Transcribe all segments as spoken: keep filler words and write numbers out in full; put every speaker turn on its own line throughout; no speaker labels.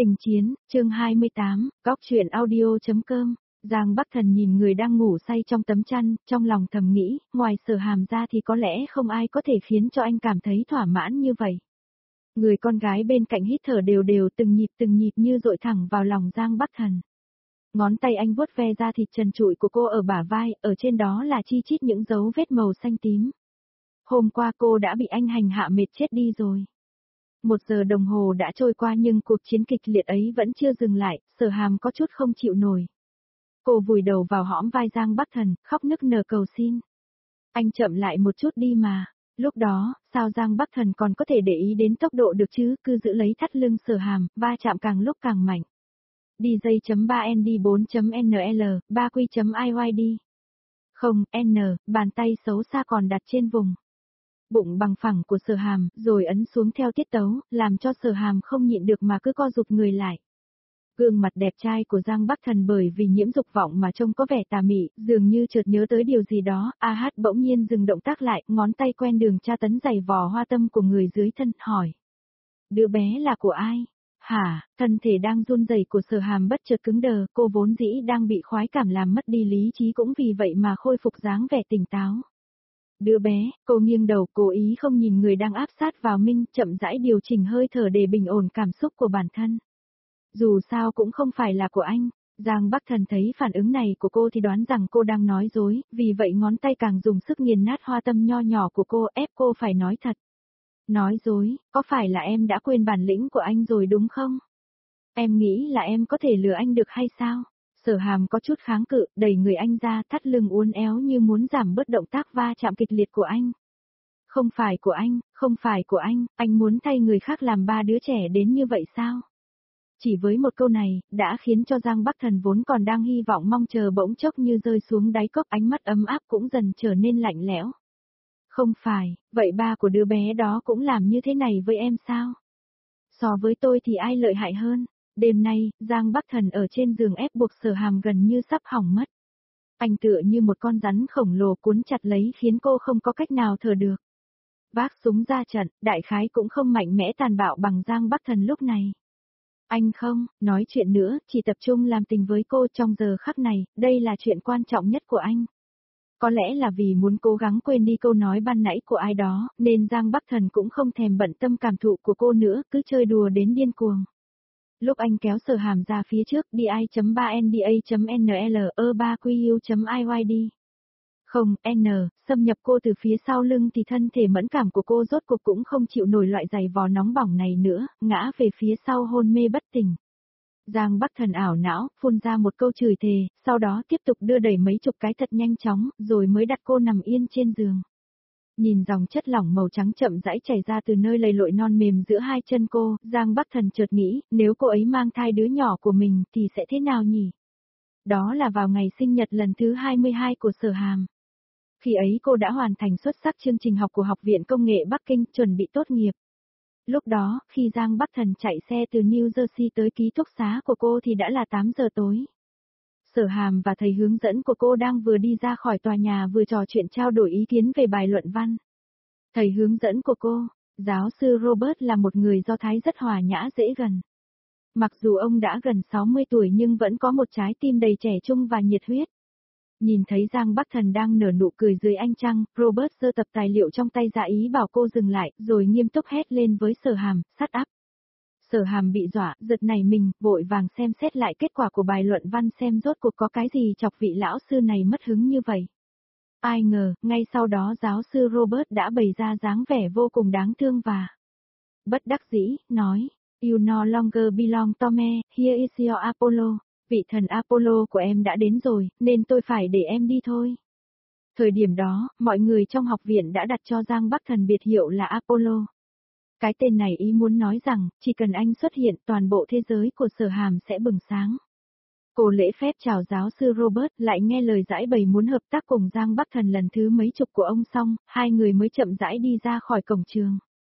Tình chiến, chương hai mươi tám, góc truyện audio.com. Giang Bắc Thần nhìn người đang ngủ say trong tấm chăn, trong lòng thầm nghĩ, ngoài Sở Hàm ra thì có lẽ không ai có thể khiến cho anh cảm thấy thỏa mãn như vậy. Người con gái bên cạnh hít thở đều đều từng nhịp từng nhịp như dội thẳng vào lòng Giang Bắc Thần. Ngón tay anh vuốt ve da thịt trần trụi của cô ở bả vai, ở trên đó là chi chít những dấu vết màu xanh tím. Hôm qua cô đã bị anh hành hạ mệt chết đi rồi. Một giờ đồng hồ đã trôi qua nhưng cuộc chiến kịch liệt ấy vẫn chưa dừng lại, Sở Hàm có chút không chịu nổi. Cô vùi đầu vào hõm vai Giang Bắc Thần, khóc nức nở cầu xin. Anh chậm lại một chút đi mà. Lúc đó, sao Giang Bắc Thần còn có thể để ý đến tốc độ được chứ, cứ giữ lấy thắt lưng Sở Hàm, va chạm càng lúc càng mạnh. đi gi ba N D bốn N L, ba Q I Y D. Không, N, bàn tay xấu xa còn đặt trên vùng bụng bằng phẳng của Sở Hàm, rồi ấn xuống theo tiết tấu, làm cho Sở Hàm không nhịn được mà cứ co rụt người lại. Gương mặt đẹp trai của Giang Bắc Thần bởi vì nhiễm dục vọng mà trông có vẻ tà mị, dường như chợt nhớ tới điều gì đó, A Hát bỗng nhiên dừng động tác lại, ngón tay quen đường tra tấn giày vò hoa tâm của người dưới thân, hỏi. Đứa bé là của ai? Hả? Thân thể đang run rẩy của Sở Hàm bất chợt cứng đờ, cô vốn dĩ đang bị khoái cảm làm mất đi lý trí cũng vì vậy mà khôi phục dáng vẻ tỉnh táo. Đứa bé, cô nghiêng đầu, cố ý không nhìn người đang áp sát vào mình, chậm rãi điều chỉnh hơi thở để bình ổn cảm xúc của bản thân. Dù sao cũng không phải là của anh. Giang Bắc Thần thấy phản ứng này của cô thì đoán rằng cô đang nói dối, vì vậy ngón tay càng dùng sức nghiền nát hoa tâm nho nhỏ của cô, ép cô phải nói thật. Nói dối, có phải là em đã quên bản lĩnh của anh rồi đúng không? Em nghĩ là em có thể lừa anh được hay sao? Sở Hàm có chút kháng cự, đẩy người anh ra, thắt lưng uốn éo như muốn giảm bớt động tác va chạm kịch liệt của anh. Không phải của anh, không phải của anh, anh muốn thay người khác làm ba đứa trẻ đến như vậy sao? Chỉ với một câu này, đã khiến cho Giang Bắc Thần vốn còn đang hy vọng mong chờ bỗng chốc như rơi xuống đáy cốc, ánh mắt ấm áp cũng dần trở nên lạnh lẽo. Không phải, vậy ba của đứa bé đó cũng làm như thế này với em sao? So với tôi thì ai lợi hại hơn? Đêm nay, Giang Bắc Thần ở trên giường ép buộc Sở Hàm gần như sắp hỏng mất. Anh tựa như một con rắn khổng lồ cuốn chặt lấy khiến cô không có cách nào thở được. Vác súng ra trận, đại khái cũng không mạnh mẽ tàn bạo bằng Giang Bắc Thần lúc này. Anh không, nói chuyện nữa, chỉ tập trung làm tình với cô trong giờ khắc này, đây là chuyện quan trọng nhất của anh. Có lẽ là vì muốn cố gắng quên đi câu nói ban nãy của ai đó, nên Giang Bắc Thần cũng không thèm bận tâm cảm thụ của cô nữa, cứ chơi đùa đến điên cuồng. Lúc anh kéo Sở Hàm ra phía trước, D I ba N D A N L E ba Q U I Y D. Không, N, xâm nhập cô từ phía sau lưng thì thân thể mẫn cảm của cô rốt cuộc cũng không chịu nổi loại giày vò nóng bỏng này nữa, ngã về phía sau hôn mê bất tỉnh. Giang Bắc Thần ảo não, phun ra một câu chửi thề, sau đó tiếp tục đưa đẩy mấy chục cái thật nhanh chóng, rồi mới đặt cô nằm yên trên giường. Nhìn dòng chất lỏng màu trắng chậm rãi chảy ra từ nơi lầy lội non mềm giữa hai chân cô, Giang Bắc Thần chợt nghĩ, nếu cô ấy mang thai đứa nhỏ của mình thì sẽ thế nào nhỉ? Đó là vào ngày sinh nhật lần thứ hai mươi hai của Sở Hàm. Khi ấy cô đã hoàn thành xuất sắc chương trình học của Học viện Công nghệ Bắc Kinh, chuẩn bị tốt nghiệp. Lúc đó, khi Giang Bắc Thần chạy xe từ New Jersey tới ký túc xá của cô thì đã là tám giờ tối. Sở Hàm và thầy hướng dẫn của cô đang vừa đi ra khỏi tòa nhà vừa trò chuyện trao đổi ý kiến về bài luận văn. Thầy hướng dẫn của cô, giáo sư Robert là một người Do Thái rất hòa nhã dễ gần. Mặc dù ông đã gần sáu mươi tuổi nhưng vẫn có một trái tim đầy trẻ trung và nhiệt huyết. Nhìn thấy Giang Bắc Thần đang nở nụ cười dưới ánh trăng, Robert giơ tập tài liệu trong tay ra ý bảo cô dừng lại, rồi nghiêm túc hét lên với Sở Hàm, shut up. Sở Hàm bị dọa, giật nảy mình, vội vàng xem xét lại kết quả của bài luận văn xem rốt cuộc có cái gì chọc vị lão sư này mất hứng như vậy. Ai ngờ, ngay sau đó giáo sư Robert đã bày ra dáng vẻ vô cùng đáng thương và bất đắc dĩ, nói, You no longer belong to me, here is your Apollo. Vị thần Apollo của em đã đến rồi, nên tôi phải để em đi thôi. Thời điểm đó, mọi người trong học viện đã đặt cho Giang Bắc Thần biệt hiệu là Apollo. Cái tên này ý muốn nói rằng, chỉ cần anh xuất hiện toàn bộ thế giới của Sở Hàm sẽ bừng sáng. Cô lễ phép chào giáo sư Robert lại nghe lời giải bày muốn hợp tác cùng Giang Bắc Thần lần thứ mấy chục của ông xong, hai người mới chậm rãi đi ra khỏi cổng trường.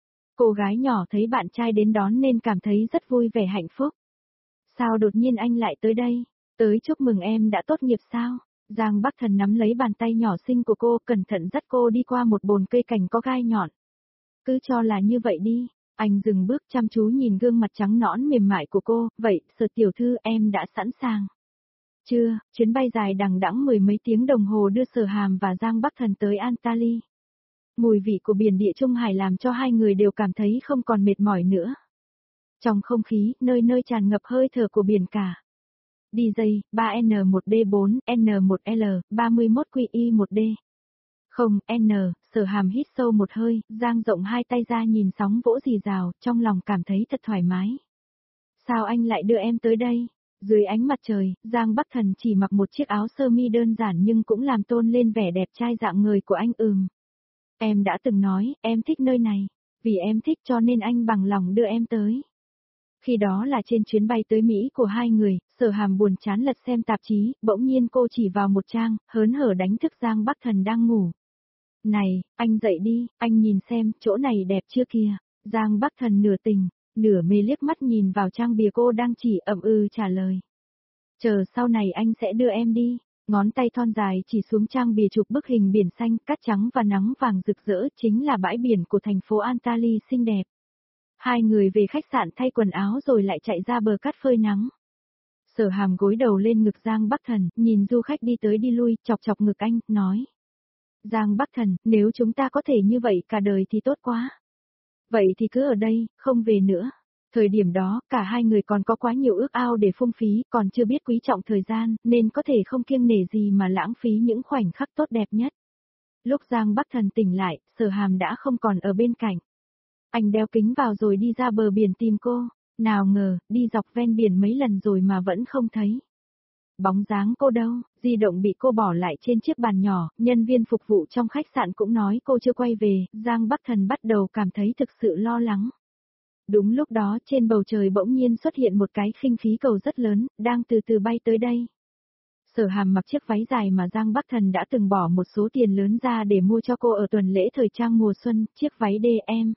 Cô gái nhỏ thấy bạn trai đến đón nên cảm thấy rất vui vẻ hạnh phúc. Sao đột nhiên anh lại tới đây? Tới chúc mừng em đã tốt nghiệp sao? Giang Bắc Thần nắm lấy bàn tay nhỏ xinh của cô, cẩn thận dắt cô đi qua một bồn cây cảnh có gai nhọn. Cứ cho là như vậy đi. Anh dừng bước chăm chú nhìn gương mặt trắng nõn mềm mại của cô, vậy, Sở tiểu thư em đã sẵn sàng. Chưa, chuyến bay dài đằng đẵng mười mấy tiếng đồng hồ đưa Sở Hàm và Giang Bắc Thần tới Antalya. Mùi vị của biển Địa Trung Hải làm cho hai người đều cảm thấy không còn mệt mỏi nữa. Trong không khí, nơi nơi tràn ngập hơi thở của biển cả. đê gi, ba N một D bốn, N một L, ba mươi mốt Q I một D. Không, N, Sở Hàm hít sâu một hơi, dang rộng hai tay ra nhìn sóng vỗ rì rào, trong lòng cảm thấy thật thoải mái. Sao anh lại đưa em tới đây? Dưới ánh mặt trời, Giang Bắc Thần chỉ mặc một chiếc áo sơ mi đơn giản nhưng cũng làm tôn lên vẻ đẹp trai dạng người của anh. Ừm. Em đã từng nói, em thích nơi này. Vì em thích cho nên anh bằng lòng đưa em tới. Khi đó là trên chuyến bay tới Mỹ của hai người, Sở Hàm buồn chán lật xem tạp chí, bỗng nhiên cô chỉ vào một trang, hớn hở đánh thức Giang Bắc Thần đang ngủ. Này, anh dậy đi, anh nhìn xem, chỗ này đẹp chưa kìa. Giang Bắc Thần nửa tình, nửa mê liếc mắt nhìn vào trang bìa cô đang chỉ ậm ừ trả lời. Chờ sau này anh sẽ đưa em đi. Ngón tay thon dài chỉ xuống trang bìa chụp bức hình biển xanh, cát trắng và nắng vàng rực rỡ, chính là bãi biển của thành phố Antalya xinh đẹp. Hai người về khách sạn thay quần áo rồi lại chạy ra bờ cát phơi nắng. Sở Hàm gối đầu lên ngực Giang Bắc Thần, nhìn du khách đi tới đi lui, chọc chọc ngực anh, nói. Giang Bắc Thần, nếu chúng ta có thể như vậy cả đời thì tốt quá. Vậy thì cứ ở đây, không về nữa. Thời điểm đó, cả hai người còn có quá nhiều ước ao để phung phí, còn chưa biết quý trọng thời gian, nên có thể không kiêng nể gì mà lãng phí những khoảnh khắc tốt đẹp nhất. Lúc Giang Bắc Thần tỉnh lại, Sở Hàm đã không còn ở bên cạnh. Anh đeo kính vào rồi đi ra bờ biển tìm cô, nào ngờ, đi dọc ven biển mấy lần rồi mà vẫn không thấy. Bóng dáng cô đâu, di động bị cô bỏ lại trên chiếc bàn nhỏ, nhân viên phục vụ trong khách sạn cũng nói cô chưa quay về, Giang Bắc Thần bắt đầu cảm thấy thực sự lo lắng. Đúng lúc đó trên bầu trời bỗng nhiên xuất hiện một cái khinh khí cầu rất lớn, đang từ từ bay tới đây. Sở Hàm mặc chiếc váy dài mà Giang Bắc Thần đã từng bỏ một số tiền lớn ra để mua cho cô ở tuần lễ thời trang mùa xuân, chiếc váy đê em.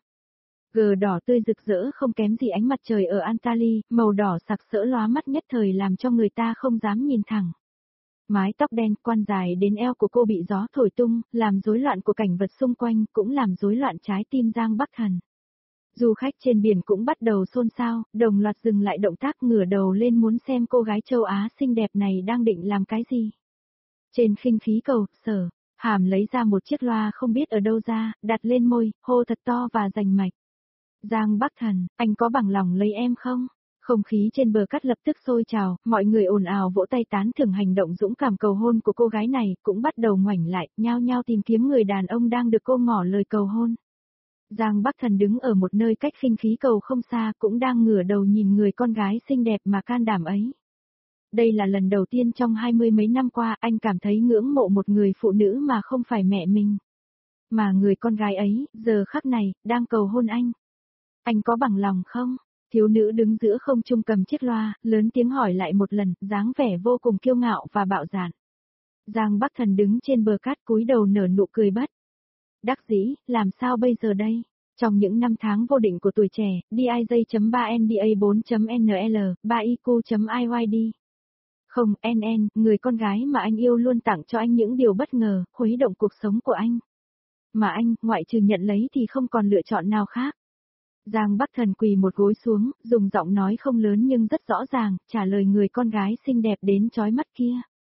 Gờ đỏ tươi rực rỡ không kém gì ánh mặt trời ở Antalya, màu đỏ sặc sỡ lóa mắt nhất thời làm cho người ta không dám nhìn thẳng. Mái tóc đen quan dài đến eo của cô bị gió thổi tung, làm rối loạn của cảnh vật xung quanh, cũng làm rối loạn trái tim Giang Bắc Thần. Du khách trên biển cũng bắt đầu xôn xao, đồng loạt dừng lại động tác ngửa đầu lên muốn xem cô gái châu Á xinh đẹp này đang định làm cái gì. Trên khinh khí cầu, Sở Hàm lấy ra một chiếc loa không biết ở đâu ra, đặt lên môi, hô thật to và rành mạch. Giang Bắc Thần, anh có bằng lòng lấy em không? Không khí trên bờ cát lập tức sôi trào, mọi người ồn ào vỗ tay tán thưởng hành động dũng cảm cầu hôn của cô gái này, cũng bắt đầu ngoảnh lại, nhao nhao tìm kiếm người đàn ông đang được cô ngỏ lời cầu hôn. Giang Bắc Thần đứng ở một nơi cách khinh khí cầu không xa, cũng đang ngửa đầu nhìn người con gái xinh đẹp mà can đảm ấy. Đây là lần đầu tiên trong hai mươi mấy năm qua anh cảm thấy ngưỡng mộ một người phụ nữ mà không phải mẹ mình. Mà người con gái ấy, giờ khắc này, đang cầu hôn anh. Anh có bằng lòng không? Thiếu nữ đứng giữa không trung cầm chiếc loa, lớn tiếng hỏi lại một lần, dáng vẻ vô cùng kiêu ngạo và bạo dạn. Giang Bắc Thần đứng trên bờ cát cúi đầu nở nụ cười bất đắc dĩ, làm sao bây giờ đây? Trong những năm tháng vô định của tuổi trẻ, D I J chấm ba N D A bốn chấm N L, ba I Q chấm I Y D. Không, N N, người con gái mà anh yêu luôn tặng cho anh những điều bất ngờ, khuấy động cuộc sống của anh. Mà anh, ngoại trừ nhận lấy thì không còn lựa chọn nào khác. Giang Bắc Thần quỳ một gối xuống, dùng giọng nói không lớn nhưng rất rõ ràng, trả lời người con gái xinh đẹp đến chói mắt kia.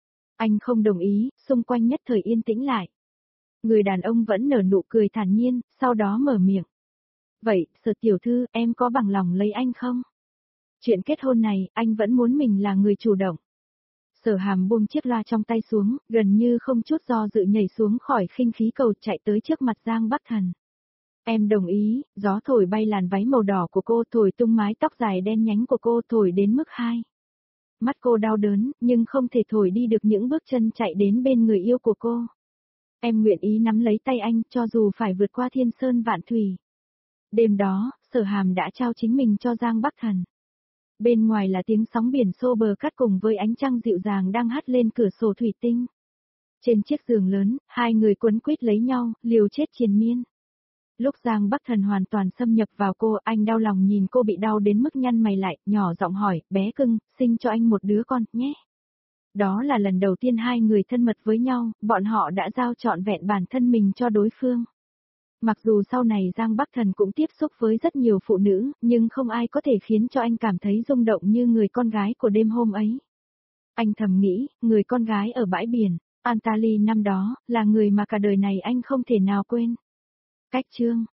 Anh không đồng ý, xung quanh nhất thời yên tĩnh lại. Người đàn ông vẫn nở nụ cười thản nhiên, sau đó mở miệng. Vậy, Sở tiểu thư, em có bằng lòng lấy anh không? Chuyện kết hôn này, anh vẫn muốn mình là người chủ động. Sở Hàm buông chiếc loa trong tay xuống, gần như không chút do dự nhảy xuống khỏi khinh khí cầu chạy tới trước mặt Giang Bắc Thần. Em đồng ý, gió thổi bay làn váy màu đỏ của cô, thổi tung mái tóc dài đen nhánh của cô, thổi đến mức hai. Mắt cô đau đớn, nhưng không thể thổi đi được những bước chân chạy đến bên người yêu của cô. Em nguyện ý nắm lấy tay anh, cho dù phải vượt qua thiên sơn vạn thủy. Đêm đó, Sở Hàm đã trao chính mình cho Giang Bắc Thần. Bên ngoài là tiếng sóng biển xô bờ cát cùng với ánh trăng dịu dàng đang hắt lên cửa sổ thủy tinh. Trên chiếc giường lớn, hai người quấn quýt lấy nhau, liều chết triền miên. Lúc Giang Bắc Thần hoàn toàn xâm nhập vào cô, anh đau lòng nhìn cô bị đau đến mức nhăn mày lại, nhỏ giọng hỏi, bé cưng, sinh cho anh một đứa con, nhé. Đó là lần đầu tiên hai người thân mật với nhau, bọn họ đã giao trọn vẹn bản thân mình cho đối phương. Mặc dù sau này Giang Bắc Thần cũng tiếp xúc với rất nhiều phụ nữ, nhưng không ai có thể khiến cho anh cảm thấy rung động như người con gái của đêm hôm ấy. Anh thầm nghĩ, người con gái ở bãi biển, Antalya năm đó, là người mà cả đời này anh không thể nào quên. Cách chương